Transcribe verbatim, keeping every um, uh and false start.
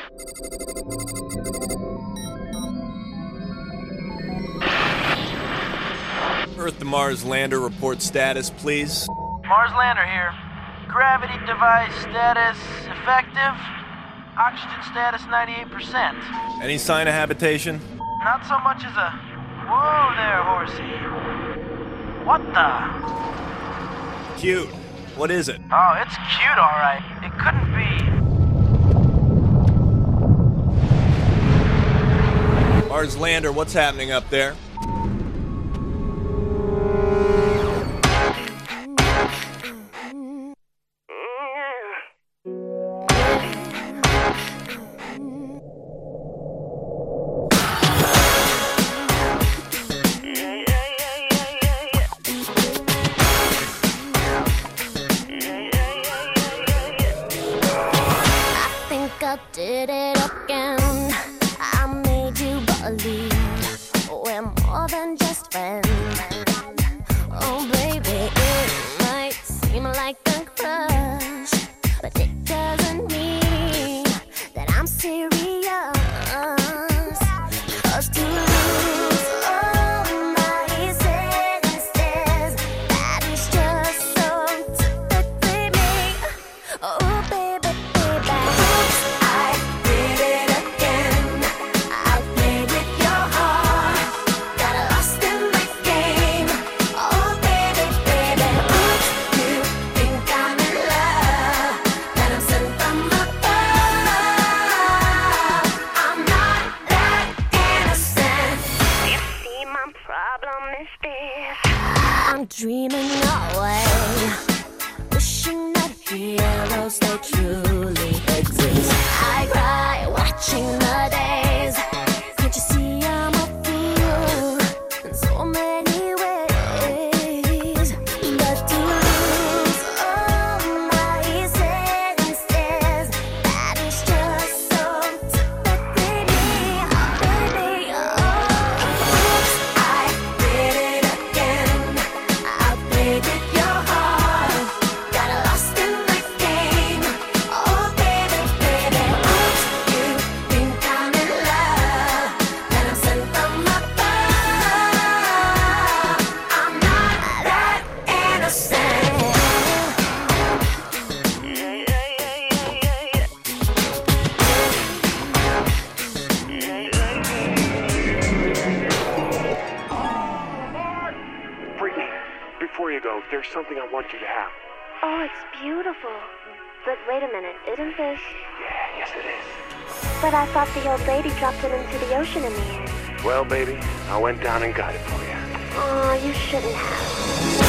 Earth to Mars lander report status, please. Mars lander here. Gravity device status effective. Oxygen status ninety-eight percent. Any sign of habitation? Not so much as a... Whoa there, horsey. What the? Cute. What is it? Oh, it's cute, all right. It couldn't be. Mars lander, what's happening up there? I did it again. I made you believe we're more than just friends. Oh baby, it might seem like a crush, but it doesn't mean that I'm serious. 'Cause to lose all my senses, that is just so typically me. Oh baby, baby. I'm dreaming away, wishing that heroes they truly exist. I cry watching the days. Can't you see I'm a fool in so many ways? But to lose all my senses, that is just so typically me, baby. Oh, oops, I did it again. I played with your heart, got lost in the game. Oh baby, baby, oops, you think I'm in love, that I'm sent from above. I'm not that innocent. Freaky, before you go, there's something I want you to have. Oh, it's beautiful. But wait a minute, isn't this... Yeah, yes it is. But I thought the old lady dropped it into the ocean in the end. Well, baby, I went down and got it for you. Oh, you shouldn't have.